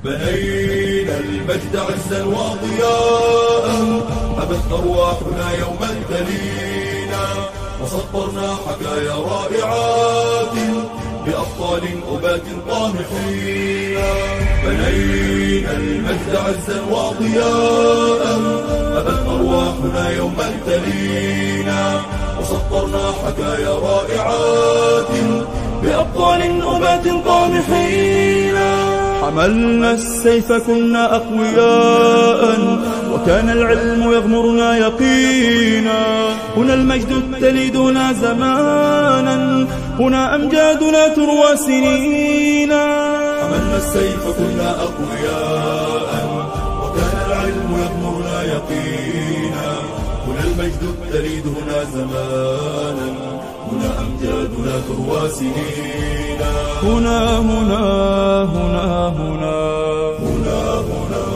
بنينا المجد عزا وضياء، أبت أرواحنا يوما تلينا، وسطرنا حكايا رائعات بأبطال أبات طامحين. بنينا المجد عزا وضياء، أبت أرواحنا يوما تلينا، وسطرنا حكايا رائعات بأبطال أبات طامحين. حملنا السيف كنا أقوياء، وكان العلم يغمرنا يقينا. هنا المجد تلدنا زمانا، هنا أمجادنا تروى سنينا. حملنا السيف كنا أقوياء، وكان العلم يغمرنا يقينا. هنا المجد تلد هنا زمانا، هنا أمجادنا تروى سنينا. هنا هنا هنا هنا هنا هنا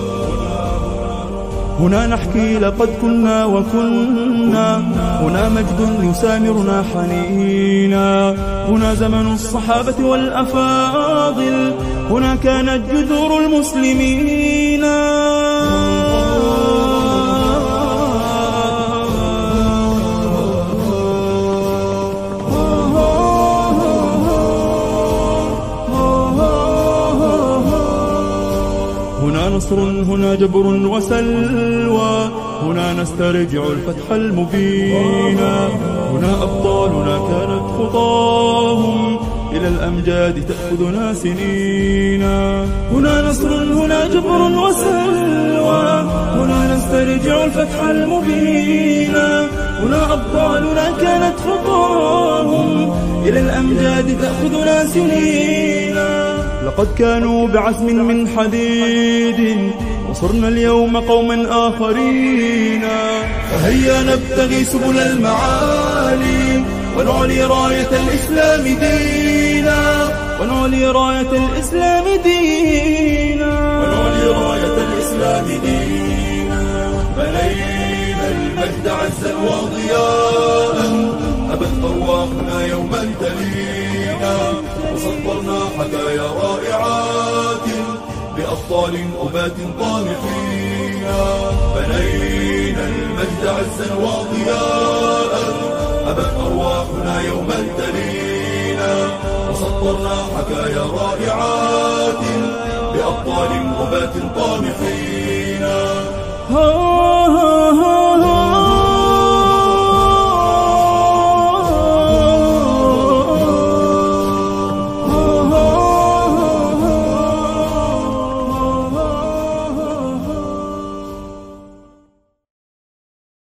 هنا نحكي لقد كنا وكنا. هنا مجد يسامرنا حنينا. هنا زمن الصحابة والأفاضل، هنا كانت جذور المسلمين. هنا نصر، هنا جبر وسلوى، هنا نسترجع الفتح المبين. هنا أبطالنا كانت خطاهم إلى الأمجاد تأخذنا سنينا. هنا نصر، هنا جبر وسلوى، هنا نسترجع الفتح المبين. هنا أبطالنا كانت خطاهم إلى الأمجاد تأخذنا سنينا. لقد كانوا بعزم من حديد، وصرنا اليوم قوما آخرين. فهيا نبتغي سبل المعالي، ونعلي راية الإسلام دينا، ونعلي راية الإسلام دينا، ونعلي راية الإسلام دينا. بنينا المجد عزا وضياء، أبت أرواحنا يوما تلينا، وسطرنا حكايا رائعات بأبطال أبات طامحين. بنينا المجد عزا وضياء، أبت أرواحنا يوما تلينا، وسطرنا حكايا رائعات بأبطال أبات طامحين.